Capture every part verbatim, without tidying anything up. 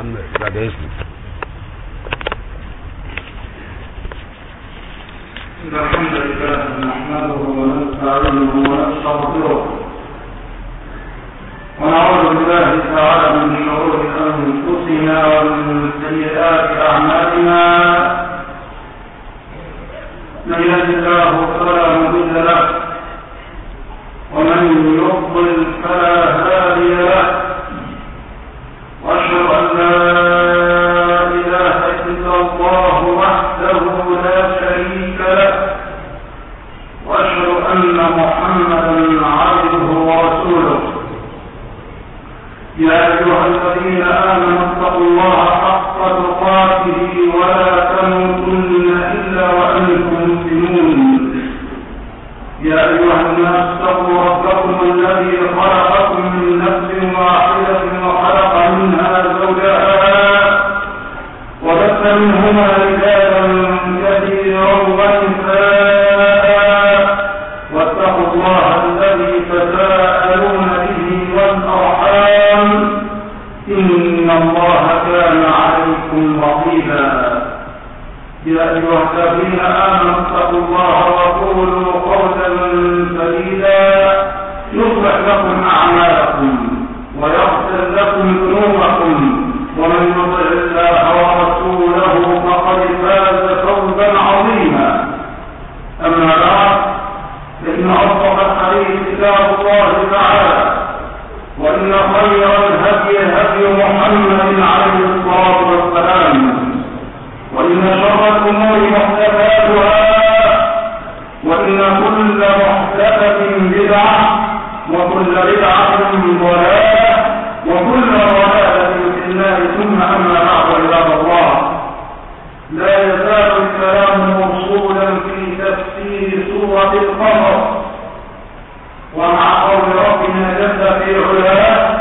عم بعد اذنك. إن الحمد لله نحمده ونستعينه ونستغفره ونعوذ بالله تعالى من شرور أنفسنا ومن سيئات أعمالنا. من يهد الله فلا مضل له ومن يضلل فلا هادي له، وأشهد أن لا إله إلا الله وحده لا شريك له، وأشهد أن محمدا عبده ورسوله. يا أيها الذين آمنوا اتقوا الله حق تقاته ولا تموتن إلا وأنتم مسلمون. يا أيها الناس اتقوا ربكم الذي خلقكم من نفس واحدة وخلق منها زوجها وبث منهما رجالا كثيرا ونساء، واتقوا الله الذي تساءلون به والأرحام إن الله كان عليكم رقيبا. يا أيها الذين آمنوا اتقوا الله وقولوا قولا سديدا يصلح لكم أعمالكم ويغفر لكم ذنوبكم، ومن يطع الله ورسوله فقد فاز فوزا عظيما. أما بعد، فإن أصدق الحديث كتاب الله تعالى، وإن خير الهدي هدي محمد عليه الصلاة والسلام، وإن شر الأمور محدثاتها، وإن كل محدثة بدعة، وكل بدعة ضلالة، وكل ضلالة في النار. ثم أما بعد، عباد الله، لا يزال الكلام موصولا في تفسير سورة القمر، ومع قول ربنا جل في علاه: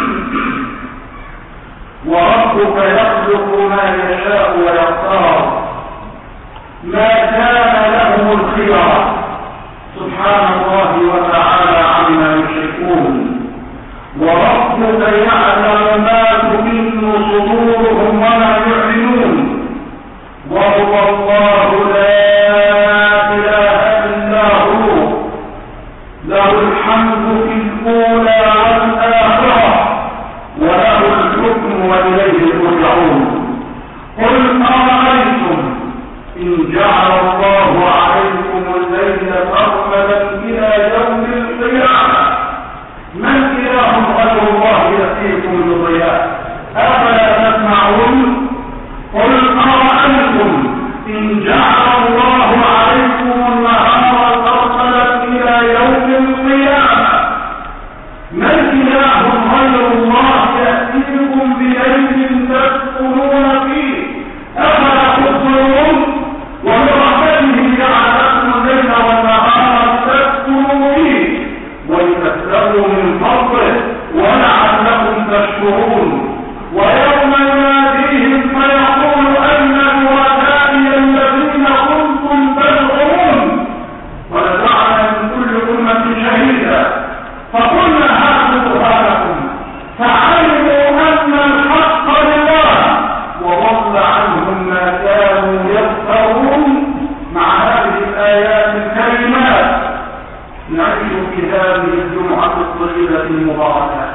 وربك يخلق ما يشاء ويختار ما كان لهم الخيار. سبحان الله وتعالى عما يشركون. وربك يعلم ما تكن صدورهم وما يعلنون، وهو الله لا إله إلا هو، له الحمد في الأولى والآخرة، وله الحكم وإليه ترجعون. قل أرأيتم إن جعل الله عليكم الليل سرمدا إلى يوم القيامة من إله غير الله يأتيكم بضياء أفلا تسمعون؟ قل أرأيتم إن جعل الله عليكم النهار سرمدا إلى يوم القيامة من إله غير الله يأتيكم بليل تسكنون فيه أفلا تبصرون؟ وبرحمته جعل لكم الليل والنهار تسكنوا فيه ولتبتغوا من فضله ولعلكم تشكرون. ويوم يناديهم فيقول أين شركائي الذين كنتم تزعمون؟ ونزعنا من كل أمة شهيدا فقلنا هاتوا برهانكم فعلموا أن الحق لله وضل عنهم ما كانوا يفترون. مع هذه الآيات الكريمات نعيش في هذه الجمعة الطيبة المباركة.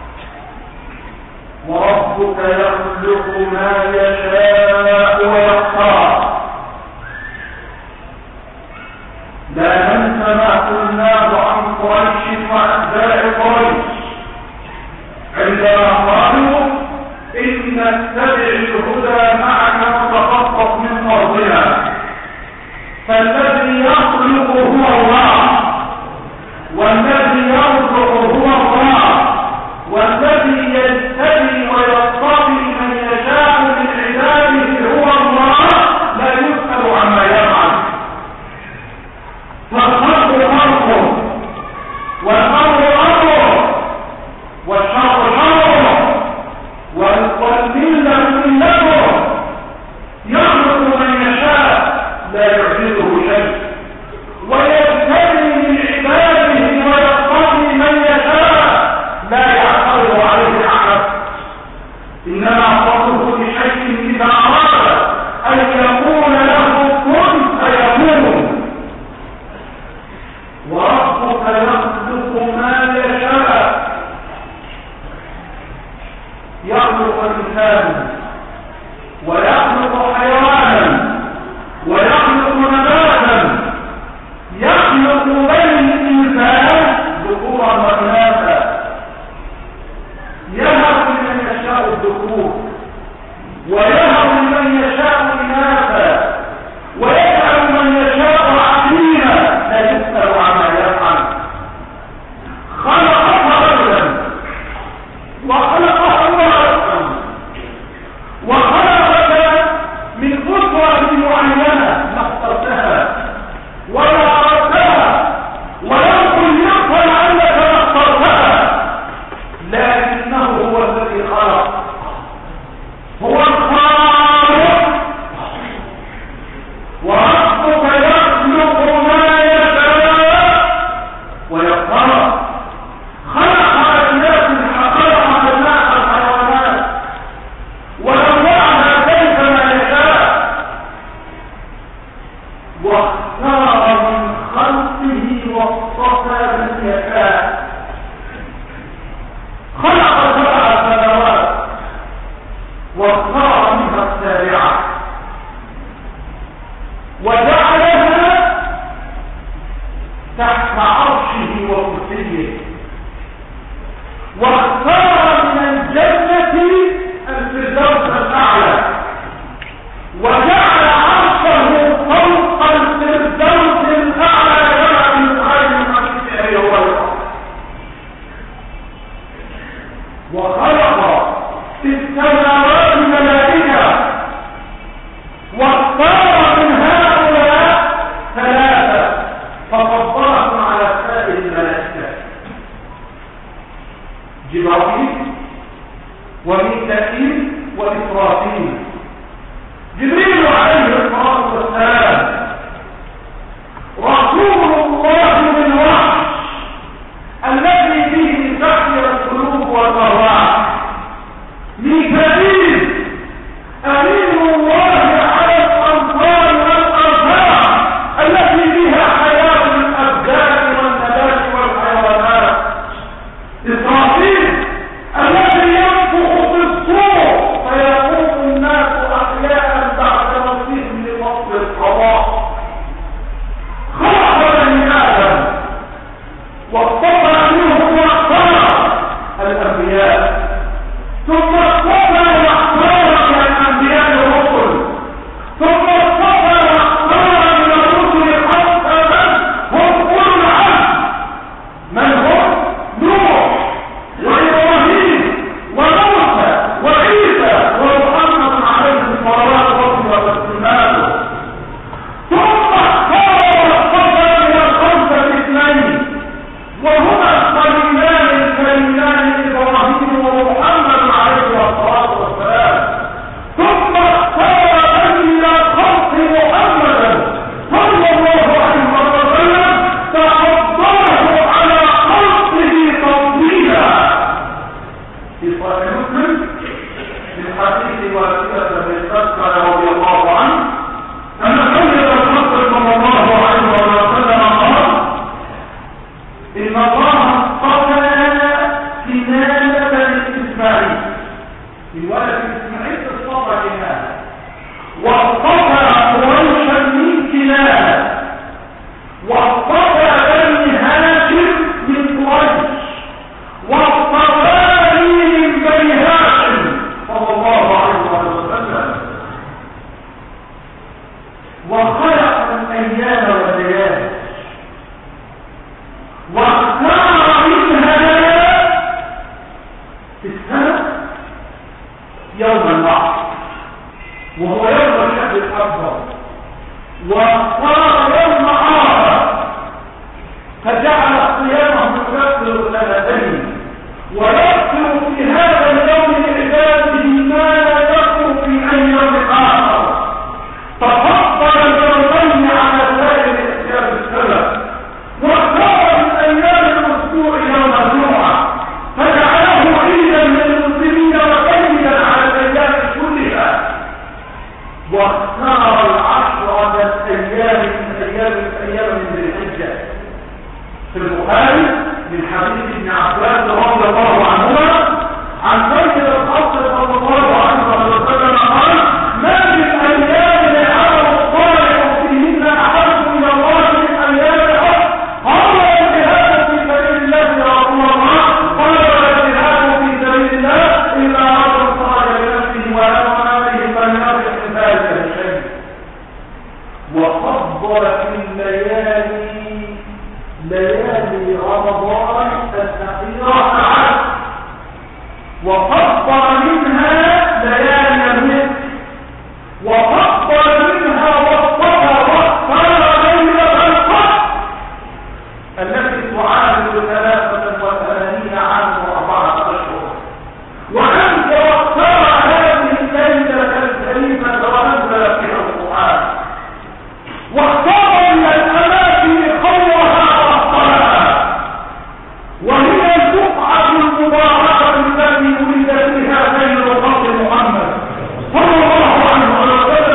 وربك يخلق ما يشاء ويختار. لا ننسى ما قلناه عن قريش وأتباع قريش عندما قالوا إن نتبع الهدى معك نتخطف من أرضنا. فالذي يخلق هو الله، والذي يرزق هو الله، والذي يجتبي ويصطفي من يشاء من عباده هو الله، لا يسأل عما يفعل. فالخلق خلقه، والأمر أمره، والشر شره، والملة واصطفى من يشاء. خلق سبع سماوات واختار منها السابعة وجعلها تحت عرشه وكرسيه، واختار من الجنة الفردوس الأعلى وجعل عرشه فوق الفردوس الأعلى جعل من خير خلقه هو الأرض. وخلق في السماوات ملائكة واختار من هؤلاء ثلاثة ففضلهم على سائر الملائكة: جبرائيل وميكائيل وإسرافيل. جبريل عليه الصلاة والسلام رسول الله بالوحي الذي فيه تحيا القلوب والأرواح. ميكائيل أمين الله على الأمطار والأرحام التي فيها حياة الأبدان والنبات والحيوانات. إسرافيل الذي ينفخ في الصور فيقوم الناس أحياء بعد موتهم لفصل القضاء. خلق بني آدم واصطفى منهم واختار الأنبياء، ثم اصطفى واختار من الأنبياء الرسل، ثم اصطفى واختار من الرسل خمسة هم أولو العزم. من هم؟ نوح وإبراهيم وموسى وعيسى ومحمد عليه الصلاة والسلام. ثم اختار واصطفى من الخمسة اثنين وهما الخليلان الكريمان إبراهيم ومحمد عليه الصلاة والسلام. ثم اختار أن خلق محمدا صلى الله عليه وسلم ففضله على خلقه تفضيلا. في صحيح مسلم من حديث واسطة بن سكر رضي الله عنه أن سيد الخلق صلى الله عليه وسلم قال: إن الله اصطفى كنانة لإسماعيل، من ولد إسماعيل اصطفى كنانة، واصطفى قريشا من كنانة، واصطفى بني هاشم من قريش، واصطفاني من بني هاشم صلى الله عليه وسلم. وخلق الأيام والليالي واختار منها في السنة يوم البعث وهو يوم الشهر الأكبر، واختار يوم عرفة فجعل صيامه يكفر سنتين ويغفر في هذا اليوم لعباده ما لا يغفر في أي يوم آخر. ففضل اليومين على سائر أيام السنة، واختار من أيام الأسبوع يوم الجمعة فجعله عيدا للمسلمين وعيدا على الأيام كلها. واختار العشر من أيام من أيام الأيام من ذي الحجة. في البخاري من حديث ابن عباس رضي الله عنهما عن سيد الخلق صلى الله عليه وسلم قال: ما من أيام العمل الصالح فيهن أحب إلى الله من أيام الحج. قال: الجهاد في سبيل الله يا رسول الله. قال: الجهاد في سبيل الله إلا رجل خرج بنفسه ولم عليه فليرجع من ذلك الشيء. وفضل في الليالي ليالي رمضان الأخيرة عشر، وفضل منها ليالي النصف، وفضل منها واصطفى واختار ليلة القدر التي تعادل ثلاثة وثمانين عاما وأربعة أشهر. وأنت واختار هذه الليلة الكريمة ونزل فيها القرآن، واختار من الأماكن خيرها وأفضلها، وهي البقعة المباركة التي ولد فيها خير خلق محمد صلى الله عليه وسلم.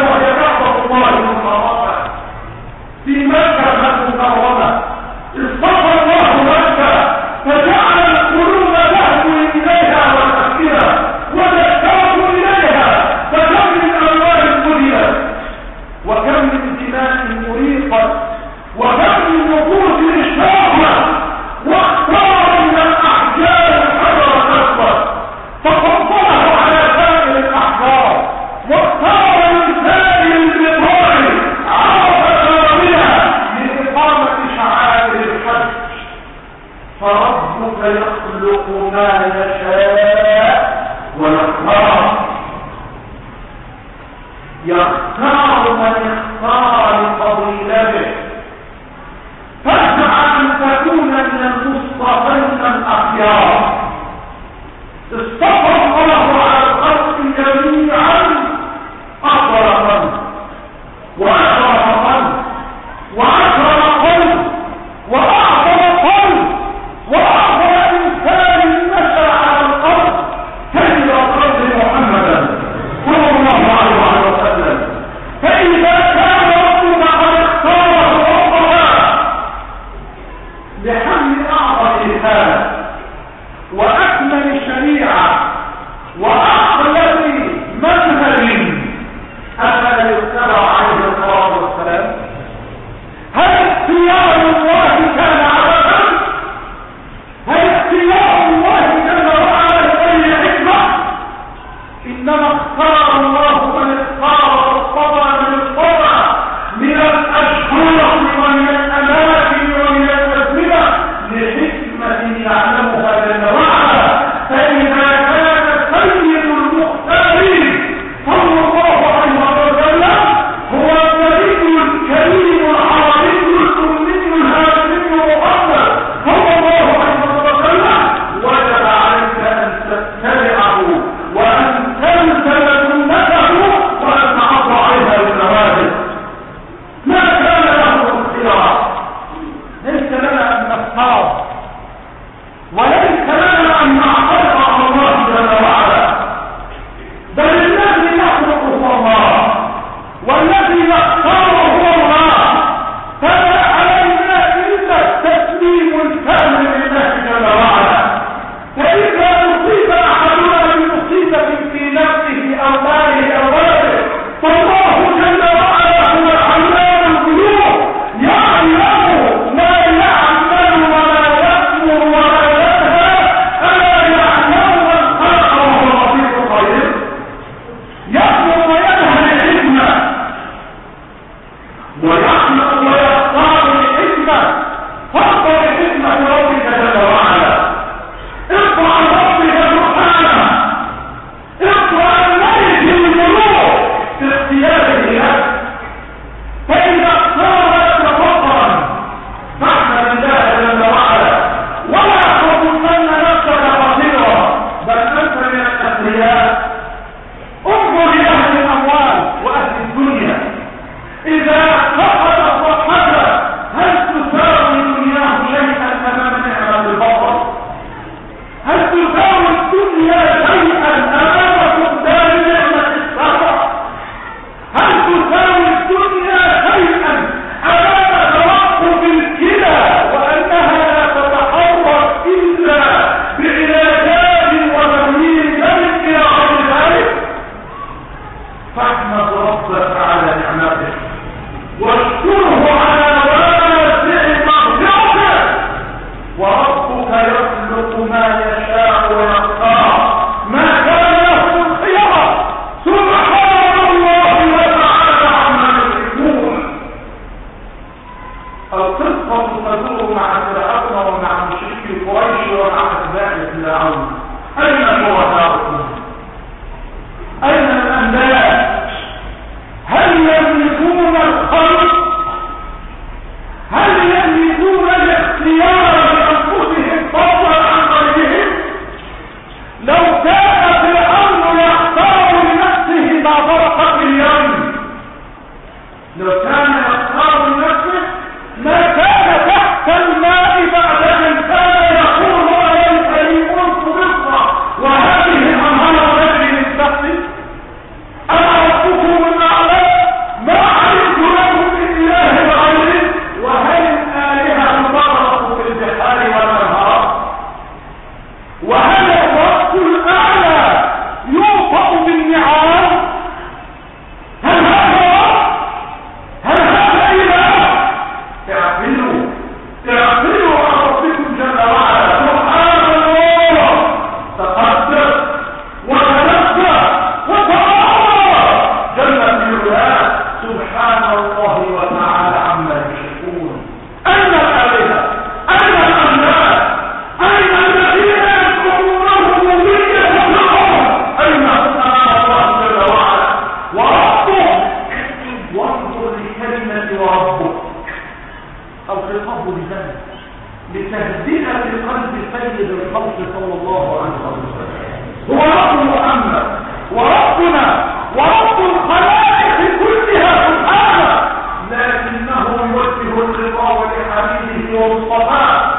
فربك يخلق ما يشاء ويختار، يختار من يختار لفضيلته، فاسعى ان تكون من المصطفين الاخيار. اصطفى الله على الخلق جميعا افضل من واكرم من واكرم قلب واعظم قلب واعظم انسان نشا على الارض سيد الخلق محمدا صلى الله عليه وسلم. فاذا كان ربنا قد اختاره واصطفاه بحمل اعظم رساله واكمل شريعه واخلص منهج، افلا يتبع عليه الصلاه والسلام؟ هل اختيار الله كان عبثا؟ هل اختيار الله جل وعلا لغير حكمه؟ انما اختار الله من اختار واصطفى من اصطفى من الاشهر ومن الاماكن ومن الازمنه لحكمه يعلمها جل وعلا. فاذا كان سيد المختارين صلى الله عليه وسلم هو النبي الكريم العربي الأمي الهاشمي محمد صلى الله عليه وسلم، وجب عليك أن تتبعه وأن تلزم سنته وأن تعض عليها بالنوازل. ما كان له اختيار، ليس لنا أن نختار وليس لنا أن نعترض على الله جل وعلا، بل الذي يخلق هو الله والذي يختار هو الله، فلا علينا إلا التسليم الكامل لله جل وعلا. فإذا نصيب أحدنا بمصيبة في نفسه أو ماله أو ولده فالله جل وعلا هو علام الغيوب، يعلم ما يعمل وما لتهدئة قلب سيد الخلق صلى الله عليه وسلم. هو رب محمد وربنا ورب الخلائق كلها سبحانه، لكنه يوجه الخطاب لحبيبه ومصطفاه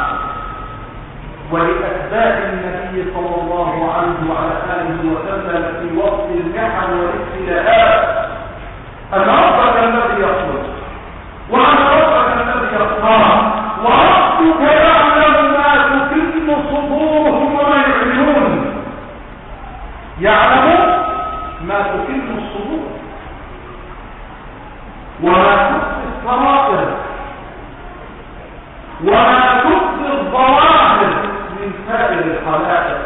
ولأتباع النبي صلى الله عليه وعلى آله وسلم في وقت المحن والابتلاءات. أن ربك الذي يخلق وأن ربك الذي يختار، وربك يعلم ما تكن صدورهم وما يعلنون. يعلم ما تكن الصدور وما تخفي السرائر وما تخفي الظواهر من سائر الخلائق.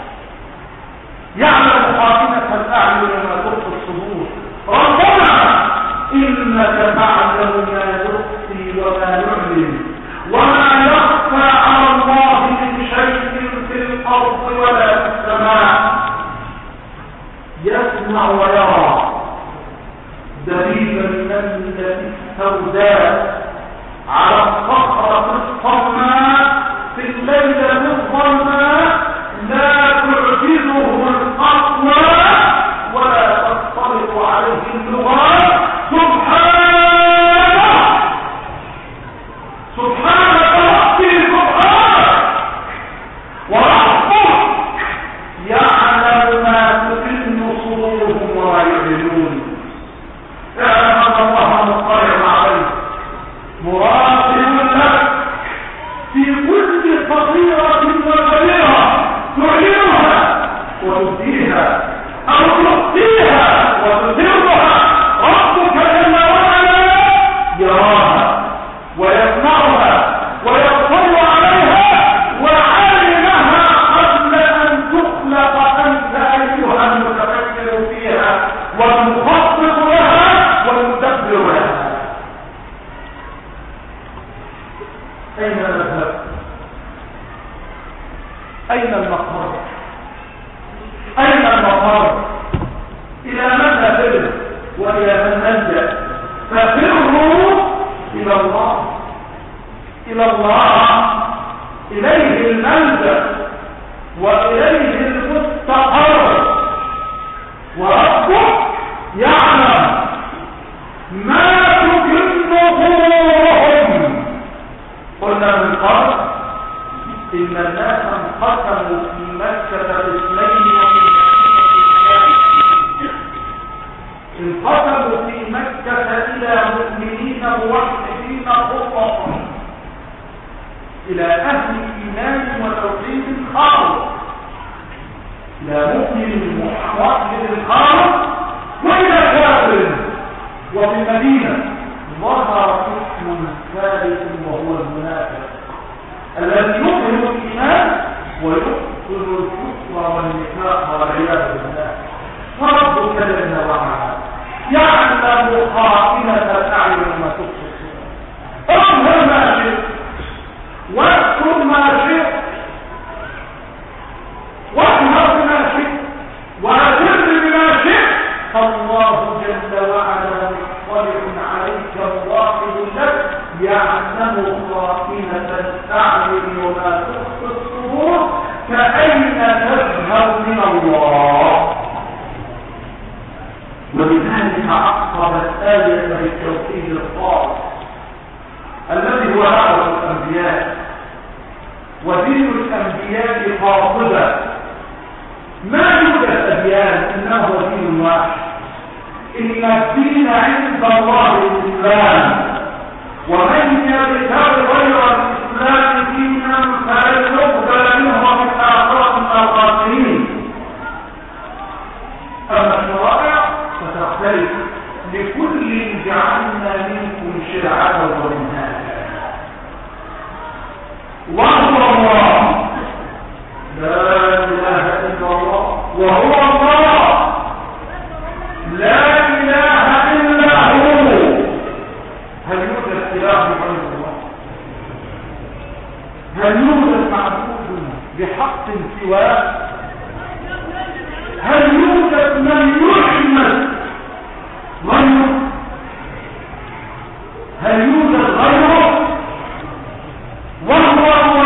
يعلم خائنة الأعين وما تخفي الصدور. ربنا إنك تعلم ما تخفي وما نعلن وما يخفى على الله من شيء في الأرض ولا في السماء. يسمع ويرى دليل النملة السوداء على الصخرة الصماء في الليلة الظلماء لا تعجزه الأقوى ولا تختلط عليه اللغات. سبحانه سبحانك ربي سبحانك وربك يعلم ما تكن صدورهم وما يعلنون. اعلم ان الله مطلع عليك مراقب لك في كل صغيرة وكبيرة تعلنها وتبديها او تخفيها وتسرها. ربك جل وعلا يراها ويسمعها ويطلع عليها وعلمها قبل ان تخلق انت ايها المتفكر فيها والمخطط لها والمدبر لها. اين نذهب؟ اين المقر؟ اين المقر؟ الى من نفر والى من نلجا؟ ففروا الى الله الى الله اليه الملجا واليه المستقر. وربك يعلم ما تكن ظهورهم. قلنا من قبل ان الناس انقسموا في مكة اثنين انقسموا في مكة الى مؤمنين موحدين خططا، الى اهل ايمان وتوحيد خالص، الى مؤمن موحد خالص والى كافر. وفي المدينة ظهر قسم ثالث وهو المنافق الذي يظهر الايمان ويبطل الكفر والنفاق والعياذ بالله. وربك جل وعلا يعلم خائنة الأعين وما تخفي الصدور. اظهر ما شئت واذكر ما شئت واظهر ما شئت واعتذر بما شئت، فالله جل وعلا مطلع عليك مراقب لك يعلم خائنة الأعين وما تخفي الصدور. فأين تذهب من الله؟ ولذلك عقبت آية التوحيد الخاص الذي هو دعوة الأنبياء ودين الأنبياء قاطبة. ما يوجد أديان إنه دين واحد. إن الدين عند الله الإسلام، ومن يبتغي غير الإسلام دينا فلن يقبل منه وفي الآخرة من الخاسرين. أما الشرائع فتختلف، لكل جعلنا منكم شرعة ومنهاجا. وهو الله لا إله إلا الله، وهو الله لا إله إلا هو. هل يوجد إله غير الله؟ هل يوجد معبود بحق سواه؟ هل يوجد من يحمد غيره؟ هل يوجد غيره؟ وهو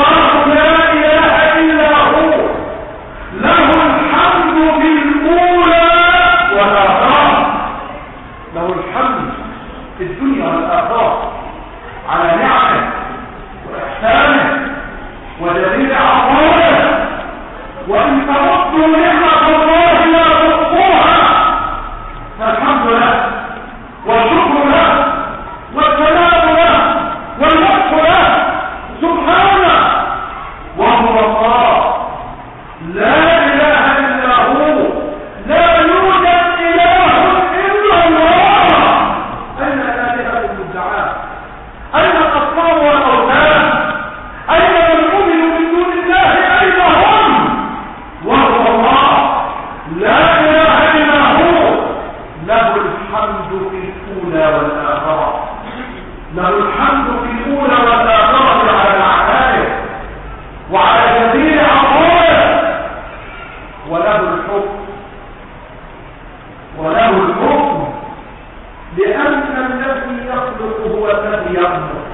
وجميع عطاياه، وإن تعدوا نعمة الله لا تحصوها، فالحمد لله والشكر له والثناء له والمدح له سبحانه، وهو الله لا إله إلا هو، لا يوجد إله إلا الله. أين الآلهة المدعاة؟ أين الأصنام والأوثان؟ أين من يؤمن من دون الله؟ أين هم؟ وهو الله لا إله إلا هو، له الحمد في الأولى والآخرة، له الحمد في الأولى والآخرة على العماية وعلى جميع عطاياه، وله الحكم وله الحكم لأن الذي يخلق هو الذي يخلق،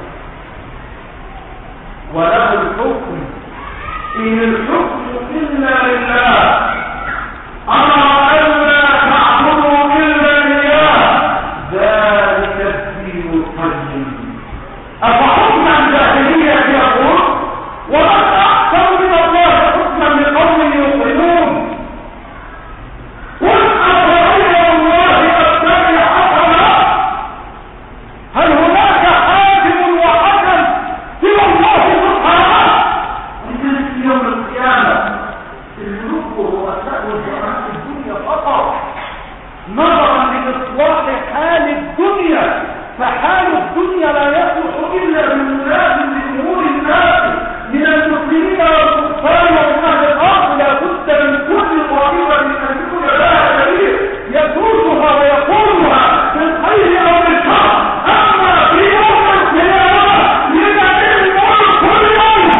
وله الحكم إن الحكم إلا لله، أمر ألا تعبدوا إلا إياه، ذلك الدين القيم. أفحكما الجاهلية يقول ومن أحسن من الله حكما لقوم يوقنون، قل أفغير الله أبتغي حكما، هل هناك حاكم وحكم سوى الله سبحانه؟ إذن في يوم القيامة الملوك ورؤساء وزراء الدنيا فقط نظرا لإصلاح حال الدنيا، فحال الدنيا لا يصلح إلا بملازم لأمور الناس من المسلمين والكفار ومن أهل الأرض. لا بد من كل طائفة من أن يكون لها دليل يدرسها ويقولها بالخير أو بالشر. أما في يوم القيامة لمن الملك اليوم،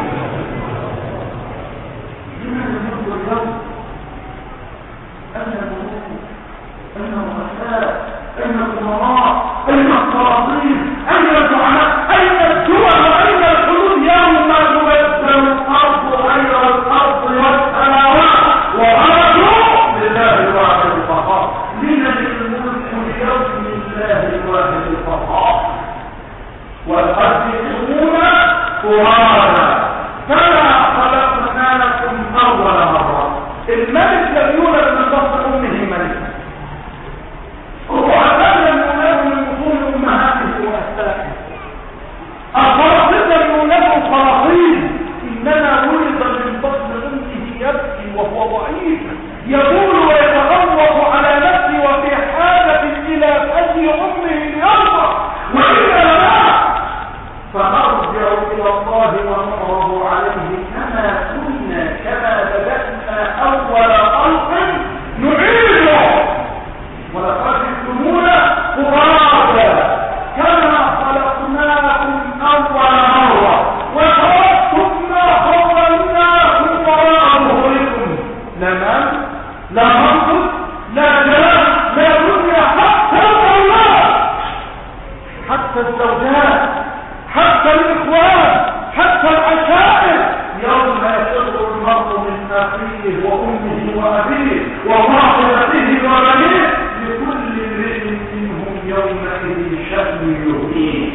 لمن الملك اليوم؟ أين الملوك؟ أين الرؤساء؟ أين الأمراء؟ أين السلاطين؟ أين الزعماء؟ أين الدول وأين الحدود؟ يوم تبدل الأرض غير الأرض والسماوات وبرزوا لله الواحد القهار. لمن الملك اليوم؟ لله الواحد القهار. وقد جئتمونا فرادا كما خلقناكم أول مرة. الملك لم يولد من بطن أمه ملكا، الرؤساء لم يولدوا من بطون أمهاته وأسلافه، الخلاصين لم يولدوا خلاصين، إنما ولد من بطن أمه يبكي وهو ضعيف يقول ويتغوط على نفسه وفي حاجة إلى أي أمه ليرضى، وإذا لا فنرجع إلى الله ونعرض عليه كما كنا كما بدأنا أول خلق نعيده، ولقد جئتمونا فرادا كما خلقناكم أول مرة وتركتم ما خولناكم وراء ظهوركم، لا مال لا منصب لا جاه لا دنيا، حتى الأولاد حتى الزوجات حتى الإخوان حتى العشائر. يوم يفر المرء من أخيه وأمه وأبيه وصاحبته وبنيه، لكل امرئ منهم يومئذ شأن يغنيه.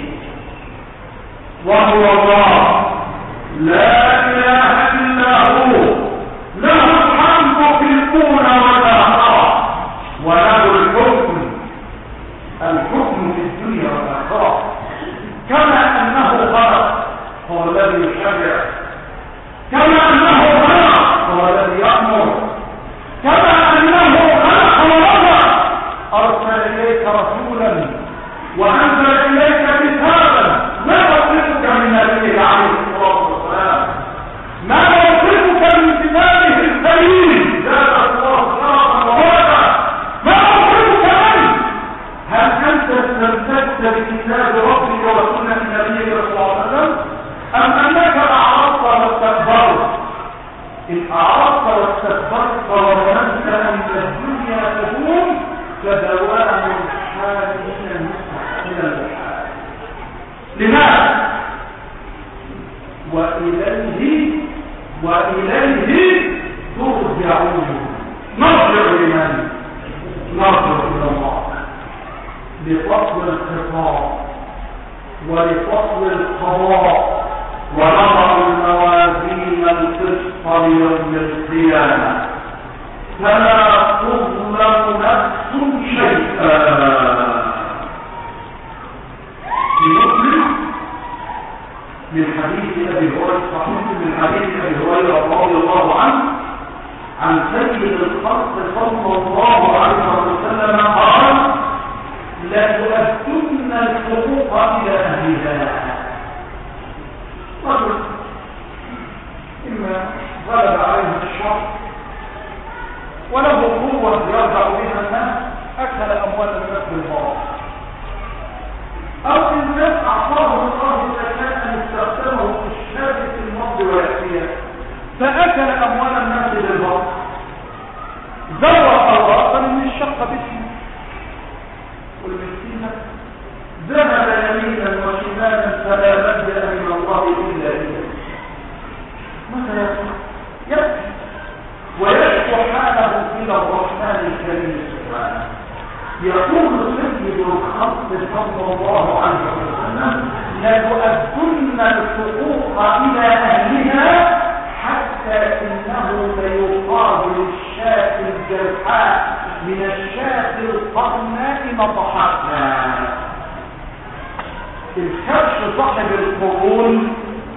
وهو الله لا إله إلا هو، له الحمد في الأولى والآخرة، وله الحكم الحكم في الدنيا والآخرة. كما أنه خلق هو الذي يشرع، كما أنه خلق هو الذي يأمر، كما أنه خلق ورفع، أرسل إليك رسولا وأنزل إليك كتابا. ما يصرفك من نبيه عليه الصلاة والسلام؟ ما يصرفك من كتابه الكريم زاد الله شرفا وبركة؟ ما يصرفك منه؟ هل أنت استمسكت بكتاب ربك وسنة نبيك صلى الله عليه وسلم، أم أنك أعرضت واستكبرت؟ إن أعرضت واستكبرت وظننت أن الدنيا تدوم فدوام الحال من المحال. لماذا؟ وإليه وإليه ترجعون. نرجع لمن؟ نرجع إلى الله لفصل الخطاب ولفصل القضاء ونظر المواد يوم القيامة فلا تظلم نفس شيئا. من حديث أبي هريرة صحيح من حديث أبي هريرة رضي الله عنه عن سيد الخلق صلى الله عليه وسلم قال: لتؤدن الحقوق إلى أهلها. رجل إما غلب عليه الشر وله قوة يرجع بها الناس، أكل أموال الناس بالباطل، أو الناس أعطاه الله زكاة استخدمه في الشارع الماضي والأخير فأكل أموال الناس بالباطل، زور الله من الشق باسمه، والمسكين ذهب يمينا وشمالا فلا ملجأ من الله إلا إليه. ماذا يفعل؟ يبكي ويشكو حاله إلى الرحمن الكريم سبحانه. يقول سيد الخلق صلى الله عليه وسلم: لتؤدن الحقوق إلى أهلها حتى إنه ليقابل الشاة الجرحاء من الشاة القرناء نطحتها. الكبش صاحب القرون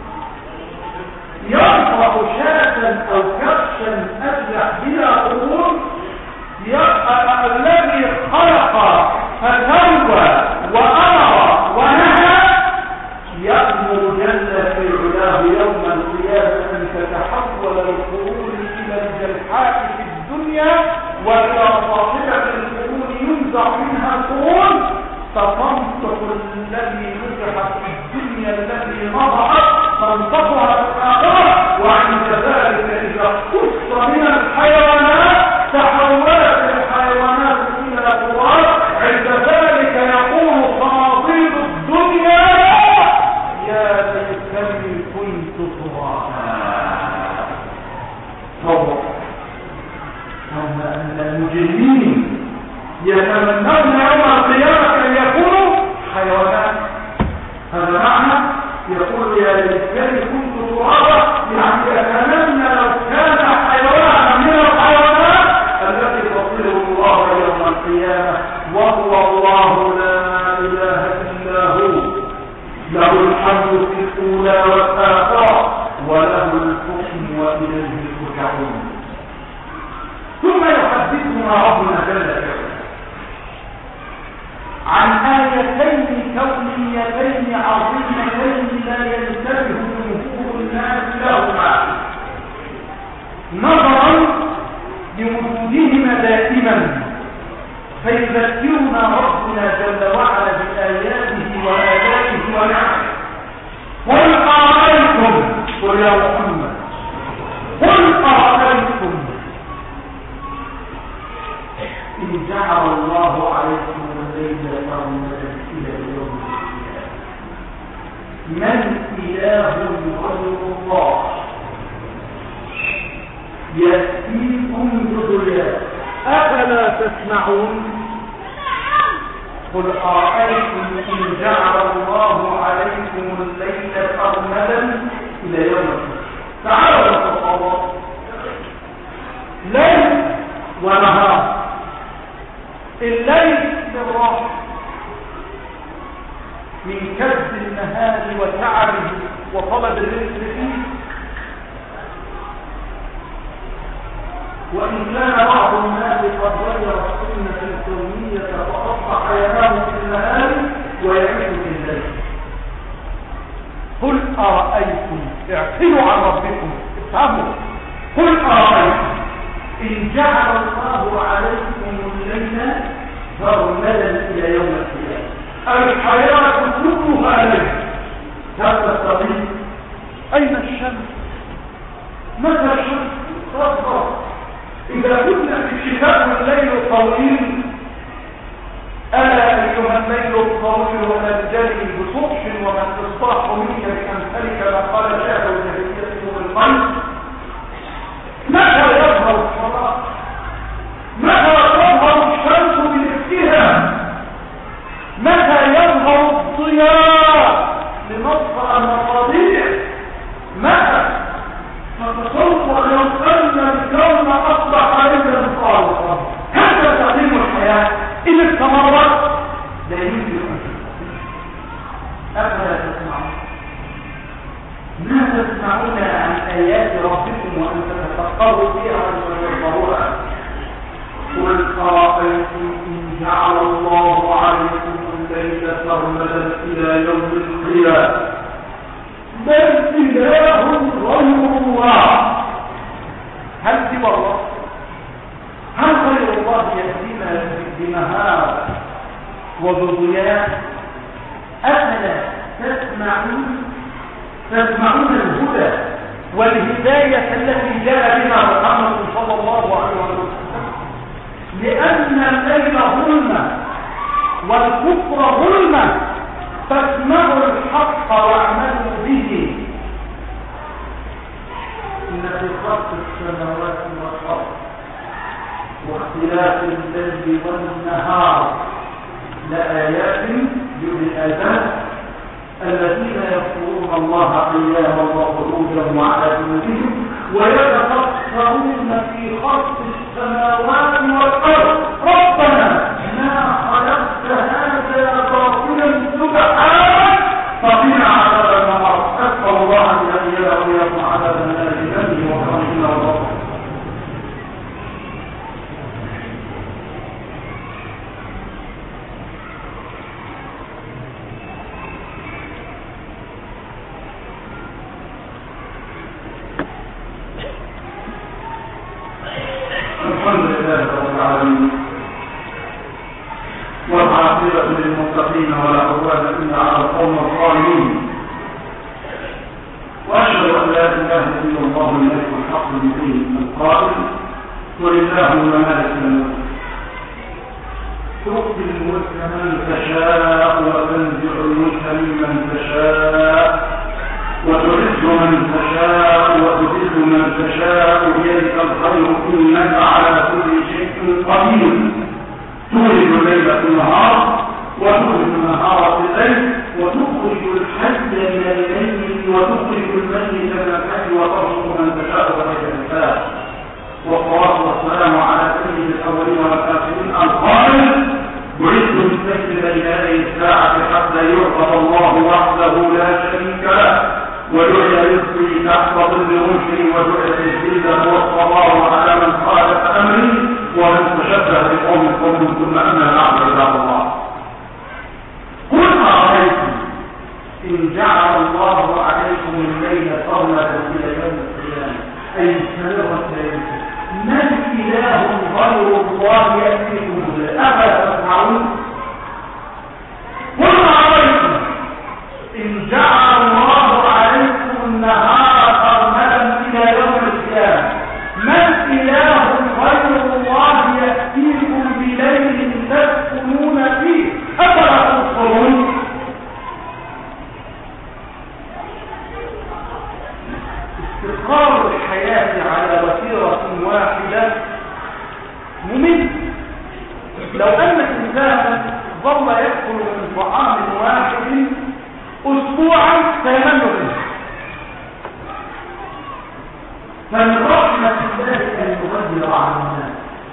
يطرح شاة أو كبشا أبلح بلا قرون، يبقى الذي خلق فسوى وأمر ونهى يأمر جل في علاه يوم القيامة أن تتحول القرون إلى الجرحاء في الدنيا، وإلى صاحبة القرون ينزع منها القرون فتنطق الذي نزح في الدنيا الذي نضعت تنطقها في الآخرة. وعند ذلك إذا قص من الحيوانات تحولت الحيوانات إلى القرآن. عند ذلك يقول خاطب الدنيا: يا ليتني كنت ترابا. فوق أن المجرمين يتمنون يوم القيامة أن يكونوا حيوانات. هذا معنى يقول: يا ليتني كنت ترابا، يعني أتمنى لو كان حيوانا من الحيوانات التي تصله الله يوم القيامة، وهو الله لا إله إلا هو، له الحمد في الأولى والآخرة وله الحكم وإليه ترجعون. ثم يحدثنا ربنا جل وعلا عن آيتين كونيتين عظيمتين لا ينتبه جمهور الناس لهما نظرا لوجودهما دائما، فيذكرنا ربنا جل وعلا بآياته وآياته ونعمه. قل أرأيتم، قل يا محمد، قل أرأيتم إن جعل الله عليكم الليل سرمدا إلى يوم القيامة من إله غير الله يأتيكم بضياء أفلا تسمعون؟ قل أرأيتم إن جعل الله عليكم الليل سرمدا إلى يوم القيامة. تعالوا نتصور ليل ونهار. الليل للراحة من كد النهار وتعبه وطلب الرزق فيه، وإن كان بعض الناس قد غير السنة الكونية فأصبح ينام في النهار ويعيش في الليل. قل أرأيتم، اعقلوا عن ربكم، افهموا. قل أرأيتم إن جعل الله عليكم الليل سرمدا إلى يوم القيامة، الحياة كلها ليل، هذا الطبيب. أين الشمس؟ متى الشمس تظهر؟ إذا كنا في الشتاء والليل طويل، ألا أيها الليل الطويل ونجلي بصبح ومن تصبح منك بأمثالك ما قال شاهد جهليته بالقلب. متى يظهر الصلاة؟ متى تظهر الشمس بنفسها؟ متى يظهر الضياء لنصف المصابيح؟ متى؟ فتصور والهداية التي جاء بها محمد صلى الله عليه وسلم، لأن الليل ظلمة والكفر ظلمة، فاسمعوا الحق واعملوا به. إن في خلق السماوات والأرض واختلاف الليل والنهار لآيات لأولي الألباب الذين يذكرون الله قياما وقعودا وعلى جنوبهم ويتفكرون في خلق السماوات والأرض ربنا ما خلقت هذا باطلا سبحانك فقنا عذاب النار. أسأل الله أن يحيينا وإياكم عذاب النار بذنبه وكرمنا وبركاته. والعاقبة للمتقين ولا عدوان إلا على القوم الظالمين، وأشهد أن لا إله إلا الله الملك الحق المبين القائل ولله ممالك الملك تؤتي الملك من تشاء وتنزع الملك ممن تشاء وتعز من تشاء وتذل من تشاء بيدك الخير إنك على كل شيء قدير. تولد الليل في النهار وتخرج النهار في الليل وتخرج الحي من الميت وتخرج الميت من الحي وترزق من تشاء بغير حساب. والصلاه والسلام على سيد الاولين والاخرين القائل بعثت بالسيف بين يدي الساعه حتى يعبد الله وحده لا شريك له وجعل رزقي تحت ظل رشدي وجعل الذله والصلاه على من خالف امري ومن تشبه بقوم قوم ثم أنا نعبد عباد الله. قل أرأيتم إن جعل الله عليكم الليل سرمدا إلى يوم القيامة أي سنرة ليلكم من إله غير الله يأتيكم به أفلا تسمعون؟ قل أرأيتم إن جعل الله عليكم النهار سرمدا إلى يوم القيامة من إله غير الله يأتيكم بليل تسكنون فيه أفلا تبصرون؟ استقرار الحياة على وتيرة واحدة ممل. لو أن الإنسان ظل يأكل من طعام واحد أسبوعا سيمل منه. فمن رحمة الله أن يغير عن الناس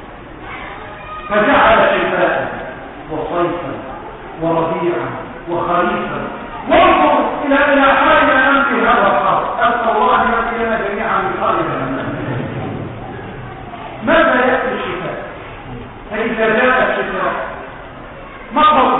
فجعل شتاء وصيفا وربيعا وخريفا وانظر إلى إلى حال أمر هذا الحرب. أسأل الله أن يأتينا جميعا من خارج الناس. ماذا يأتي الشتاء؟ فإذا جاء الشتاء مطر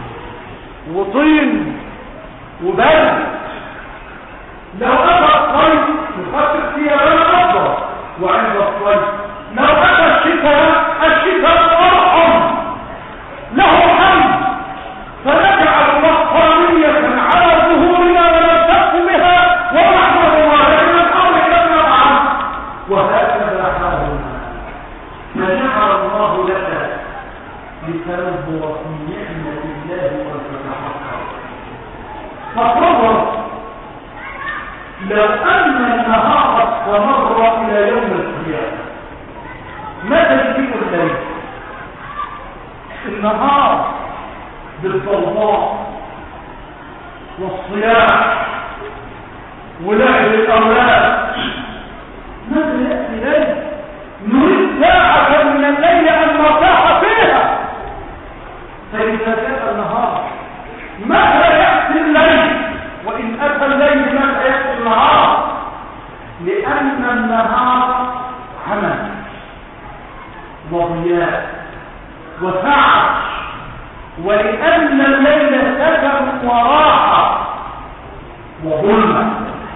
وطين وبرد. لو أتى الصيف يخفف ثيابنا أفضل، وعند الصيف لو أتى الشتاء الشتاء أرحم له حمد، فنجعل وقانية على ظهورنا ونلتف بها ونحمد الله لأن الأمر لنا معه. وهكذا حالنا فجعل الله لك لتنظر في نعمة الله وتتحقق. فصبر لو أن النهار استمر إلى يوم القيامة ماذا يجيب الليل؟ النهار بالضوضاء والصياح ولعب الأولاد. ماذا يأتي ليل؟ نريد ساعة من الليل أن نرتاح فيها. فإذا جاء النهار ماذا يأتي الليل؟ وإن أتى الليل ماذا يأتي النهار؟ لأن النهار عمل وضياء وسعة، ولأن الليل سكن وراحة وظلمة.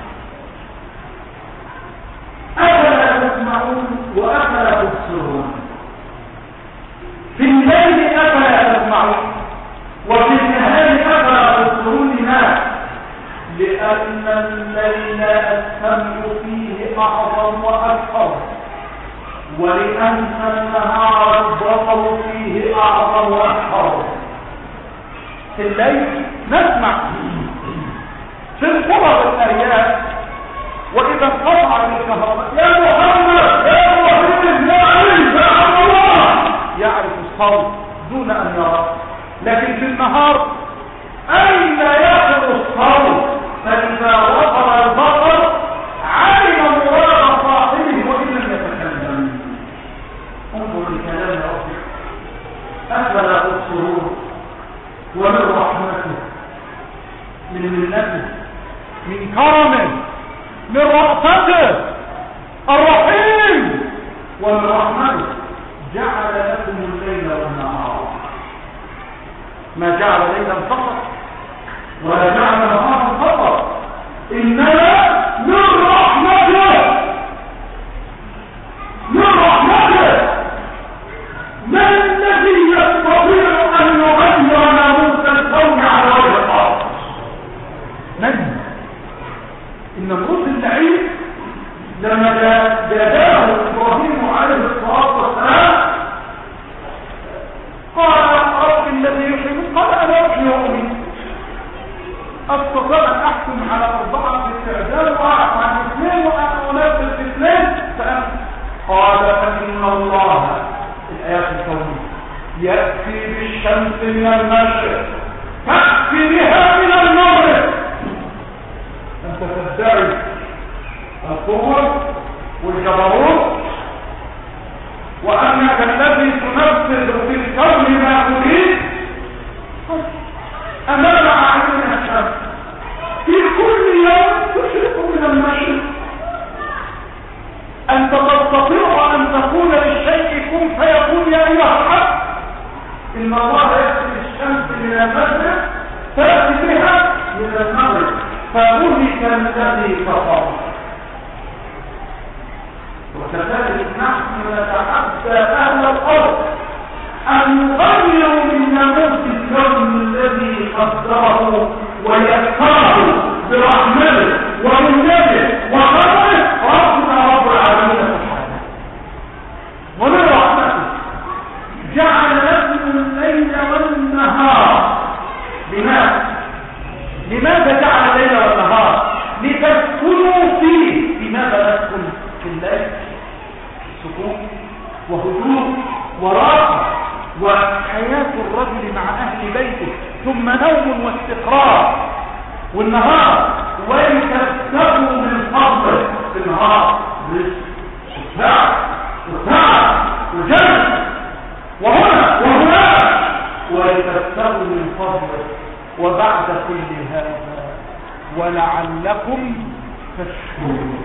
أفلا تسمعون وأفلا تبصرون؟ في الليل أفلا تسمعون وفي النهار أفلا تبصرون؟ لماذا؟ لأن الليل السمع فيه أعظم وأكثر، ولأن النهار البطل فيه أعظم وأكثر. في الليل نسمع في القرى الآيات وإذا انقطعت الكهرباء يا محمد يا محمد يا علي يا الله يعرف الصوت دون أن يرى. لكن في النهار أين يأخذ الصوت؟ فإذا وصل البطل علم مراد صاحبه وإن لم يتكلم. انظر الكلام يا ربي، أفلا تبصرون؟ ومن رحمته، من منته، من كرمه، من رأفته الرحيم، ومن رحمته جعل لكم الليل والنهار. ما جعل ليلا فقط ولا جعل نهارا فقط، إنما من رحمته، من رحمته. من الذي يستطيع أن يغير ناموس الكون على وجه الأرض؟ من؟ النمرود اللعين لما جاءه إبراهيم عليه الصلاة والسلام قال رب الذي يحيي، قال أنا أحيي وأميت، أستطيع أن أحكم على أربعة بالإعدال وعن اثنين وأن أنفذ في اثنين فأنا قال فإن الله الآيات الكونية يأتي بالشمس من المشرق تأتي بها من المغرب. أنت تدعي القوة والجبروت وأنك الذي تنفذ في الكون ما تريد أمام أعيننا الشمس في كل يوم تشرق من المشرق. أنت تستطيع أن تقول للشيء كن فيكون يا أيها الحق. إن الله يأتي بالشمس من المشرق تأتي بها من المغرب فبهت الذي كفر. وكذلك نحن نتحدى أهل الأرض أن يغيروا من ناموس الكون الذي قدره ويسره برحمته ومنته وكرمه ربنا رب العالمين سبحانه. ومن رحمته جعل لكم الليل والنهار. لماذا؟ لماذا جعل الليل والنهار؟ لتسكنوا فيه. لماذا نسكن في الليل؟ سكون وهدوء وراحة وحياة الرجل مع أهل بيته، ثم نوم واستقرار. والنهار ولتبتغوا من فضله. في النهار رزق وسعة وسعة وجنة وهنا وهناك ولتبتغوا من فضله. وبعد كل هذا ولعلكم تشكرون.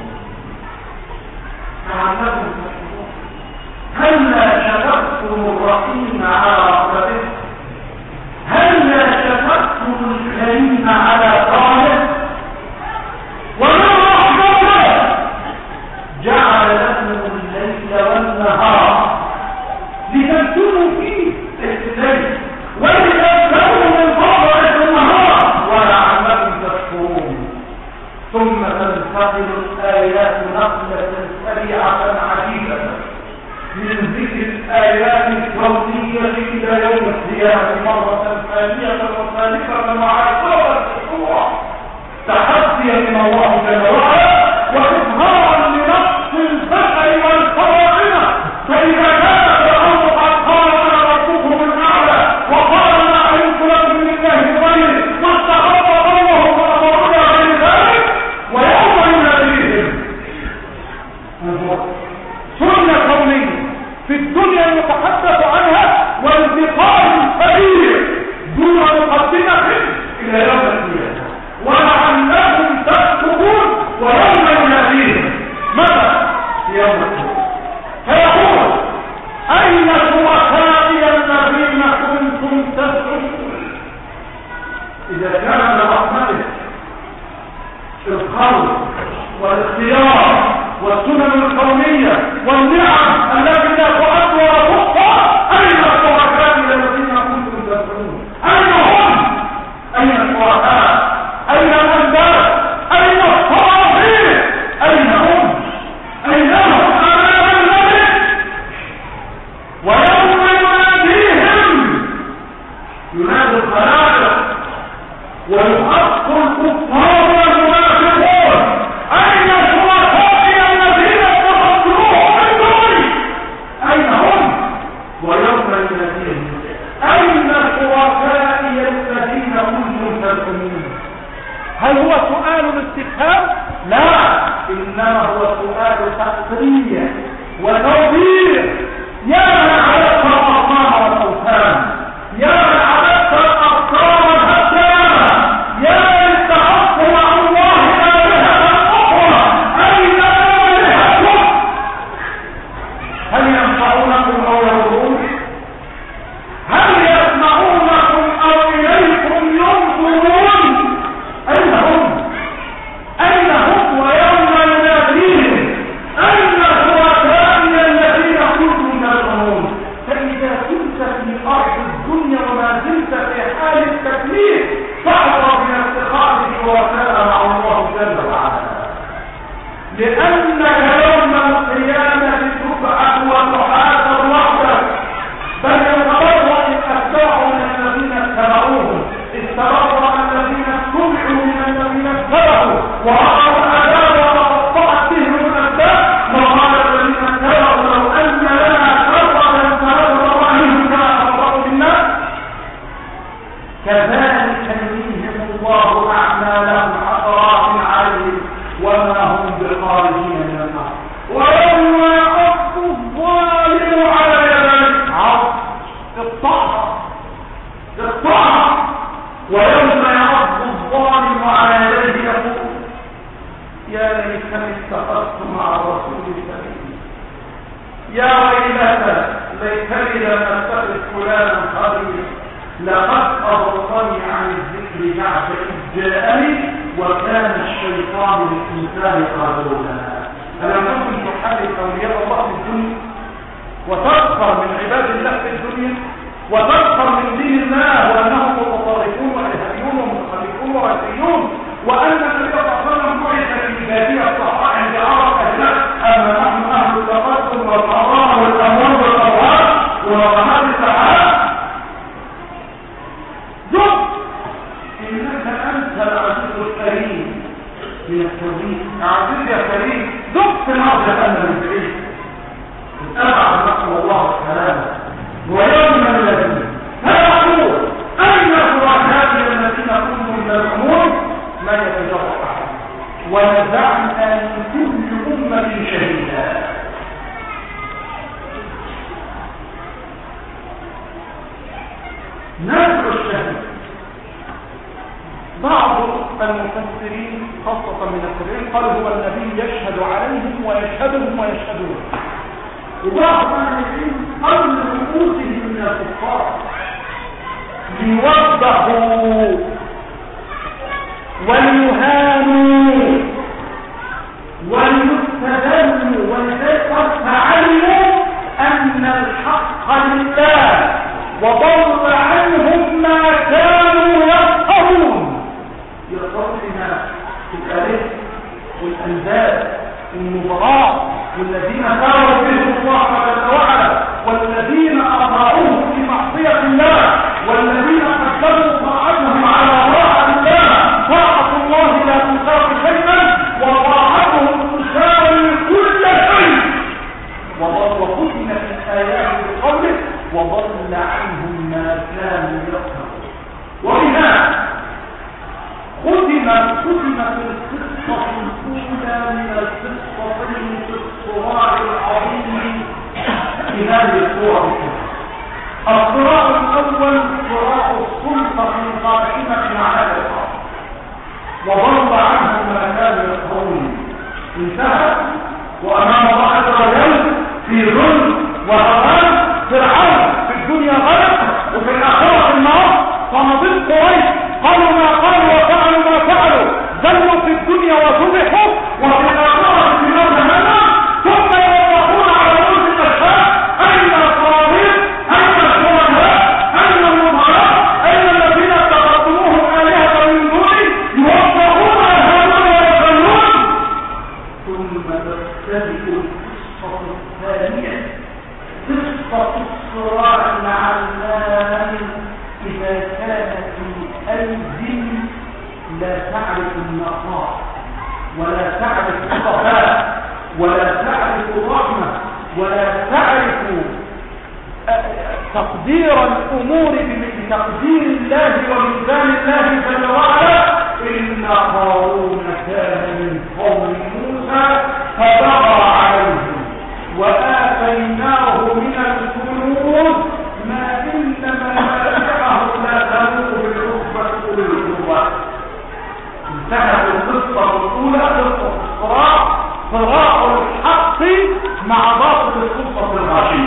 لعلكم تشكرون. هلا شكرتم الرحيم على رحمته؟ هلا شكرتم الكريم على طاعته؟ ومن رحمته جعل لكم الليل والنهار لتسكنوا فيه الليل ولتبتغوا من فضله النهار ولعلكم تشكرون. ثم تنتقل الآيات نقلة سريعة عجيبة من ذكر الآيات الكونية إلى يوم القيامة مرة ثانية وثالثة مع عقابة الصورة تحديا من الله جل وعلا وإظهارا لنقص البشر والفراعنة. فإذا كان الأمر قد قال أنا ربكم الأعلى وقال ما علمت لكم من الله غيره واستحق الله وأمرنا غير ذلك ويوم يناديهم سنة كونية في الدنيا يتحدث عنها وانتقال كبير دون مقدمة إلى يوم القيامة. ولعلكم تشكرون ويوم يناديهم ماذا؟ يوم القيامة فيقول أين شركائي الذين كنتم تزعمون؟ إذا كان لرحمته الخلق والاختيار والسنن الكونية والنعم التي لا تعد ولا تحصى، أين الشركاء الذين كنتم تزعمون؟ أين هم؟ أين الشركاء؟ أين الأنداد؟ أين الصالحين؟ أين هم؟ وإنما هو سؤال تقرير وتوبيخ. يا من عبدت الأصنام والأوثان، يا من عبدت الأبصار والهتان، يا من اتخذت مع الله آلهة أخرى، أين آلهتكم؟ هل ينفعونكم أو يضرون؟ هل يسمعونكم أو إليكم ينظرون؟ أين هم؟ أين هم ويوم يناديهم أين شركائي الذين كنتم تزعمون؟ فإذا كنت في أرض الدنيا وما زلت في حال التكليف فاحذر من اتخاذ شركاء مع الله جل وعلا، لأنك يوم القيامة تبعث وتحاسب وحدك. بل يتبرأ الأتباع من الذين اتبعوهم، استبرأ الذين اتبعوا من الذين اتبعوا ورأوا العذاب وقطعت بهم الأسباب، وقال الذين اتبعوا لو أن لنا كرة فنبرأ منهم كما تبرأوا بالناس. كذلك يريهم الله أعمالهم حسرات عليهم وما هم بخارجين من النار. ويوم يعض الظالم على يديه عض الطعن الطعن ويوم يعض الظالم على يديه يقول يا ليتني اتخذت مع الرسول سبيلا، يا ويلتى ليتني لم اتخذ فلانا خليلا، لقد أضلني عن الذكر بعد إذ جاءني وكان الشيطان للإنسان خذولا. ألم تكن تحرك أولياء الله في الدنيا وتسخر من عباد الله في الدنيا وتسخر من دين الله وأنهم متطرفون وإرهابيون ومتخلفون ووثنيون، وأن النبي صلى الله عليه وسلم بعث في بادية الصحراء عند عرب أهله، أما نحن أهل التقدم والحضارة والأموال والأوهام ورغمات السعادة. ذق إنك أنت العزيز الكريم من التوحيد. عزيز يا كريم، ذق في الأرض أن البعيد اتبع نصر الله السلامة. ويوم الذين فيقول أين شركائي الذين كنتم تزعمون ما يتجرأ أحد ونزعنا من كل أمة شهيدا. نزع الشهيد. بعض المفسرين خاصة من التابعين قالوا هو النبي يشهد عليهم ويشهدهم ويشهدون، وبعض العلماء قالوا لرؤوسهم من الكفار ليوضحوا وليهانوا وليستدلوا وليتعلموا أن الحق لله وضل عنهم ما كانوا يفقهون. يقولنا الآلهة والأنداد والنظراء والذين كانوا بهم الله جل وعلا والذين أطاعوه في معصية الله والذين قدموا طاعتهم على طاعة الله. طاعة الله لا تساوي شيئا وطاعتهم تساوي كل شيء. وختم في الآيات بقوله وضل عنهم ما كانوا يفقهون. وبها ختمت ختمت القصة الأولى من القصتين في الصراع العظيم في هذه الصورة. الصراع الأول صراع السلطة القائمة على الأرض وضل عنهم ما كانوا يفقهون. انتهى وأمام الله عز وجل في ظلم وهوان فرعون في الدنيا غلط وفي الآخرة النار. صناديق قريش قالوا ما قالوا وفعلوا ما فعلوا، ذلوا في الدنيا وذبحوا وفي الآخرة في نار جهنم. ثم يوضحون على رؤوس الأشهاد أين الصواريخ، أين الشركاء، أين النظراء، أين الذين اتخذتموهم آلهة من دوني، يوضحون هؤلاء ويقولون. ثم تبتدئ القصة الثانية، قصة الصراع مع الله إذا كانت الأيدي لا تعرف النقاء ولا تعرف الصفاء ولا تعرف الرحمة ولا تعرف تقدير الأمور بتقدير الله وميزان الله جل وعلا. إن قارون كان من قوم موسى مع باطل السلطة الغاشية،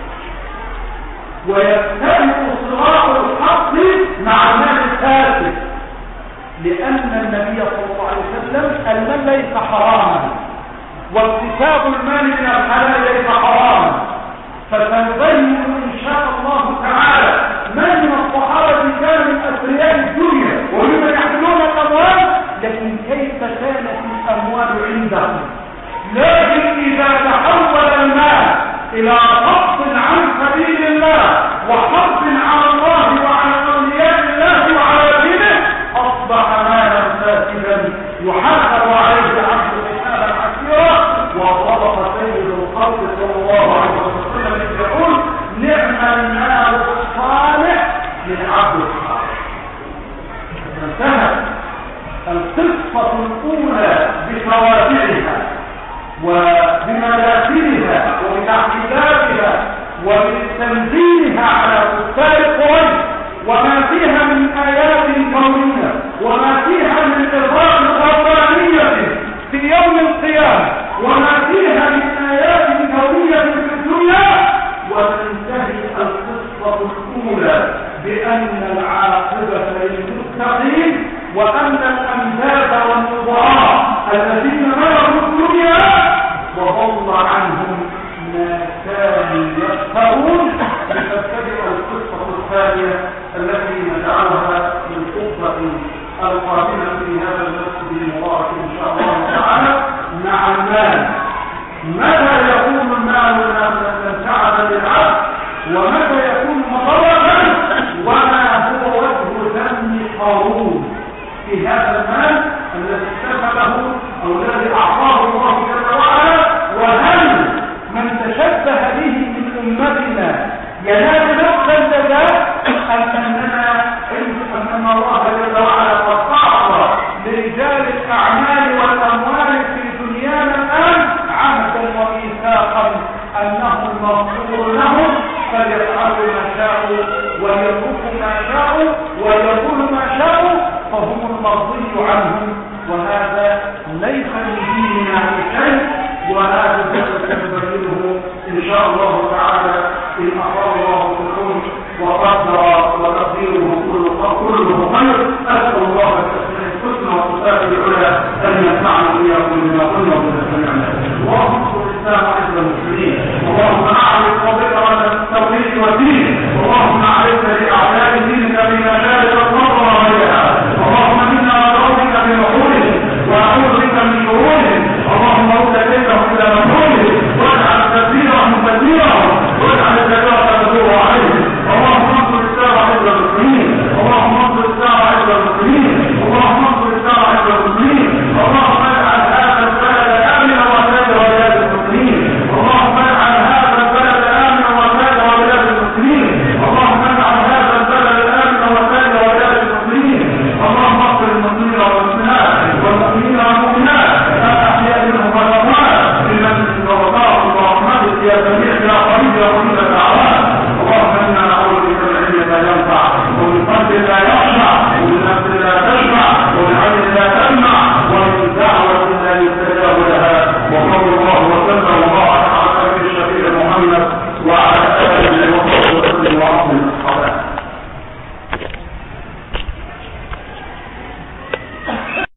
ويفترق صراع الحق مع المال الفاسد، لأن النبي صلى الله عليه وسلم المال ليس حراما، واكتساب المال من الحلال ليس حراما. فسنبين إن شاء الله تعالى من من الصحابة كان من أثرياء الدنيا وممن يحملون الأموال، لكن كيف كانت الأموال عندهم. لكن إذا تحول المال إلى قصد عن سبيل الله وحرص على الله وعلى أولياء الله وعلى دينه، أصبح مالا فاسدا يحاسب عليه عبد حسابا عسيرا. وصدق سيد الخلق صلى الله عليه وسلم يقول: نعم المال الصالح للعبد الصالح. انتهت القصة الأولى بفواتحها وبمداخلها وبتحديداتها وبتنزيلها على كفار قريش، وما فيها من آيات كونية وما فيها من إرضاء ربانية في يوم القيامة وما فيها من آيات كونية في الدنيا. وتنتهي القصة الأولى بأن العاقبة للمتقين، وأن الأمجاد والنظراء الذين مروا الدنيا وضل عنهم ما كانوا يفترون. لتبتدئ القصة الثانية التي نجعلها من الخطبة القادمة في هذا المسجد المبارك إن شاء الله تعالى مع المال. متى يكون المال منفعة للعبد، ومتى يكون مضرة، وما هو وجه ذم قارون في هذا المال الذي اكتسبه او الذي اعطاه الله جل وعلا. وهل من تشبه به من امتنا ينال نفس الجزاء، ام اننا ان الله جل وعلا قد اعطى لرجال الاعمال والاموال في دنيانا الان عهدا وميثاقا انهم مغفور لهم فليفعلوا ما شاءوا ويتركوا ما شاءوا ويقولوا ما شاءوا فهم المرضي عنهم. وهذا ليس من ديننا بشيء، وهذا سنبينه ان شاء الله تعالى ان اقر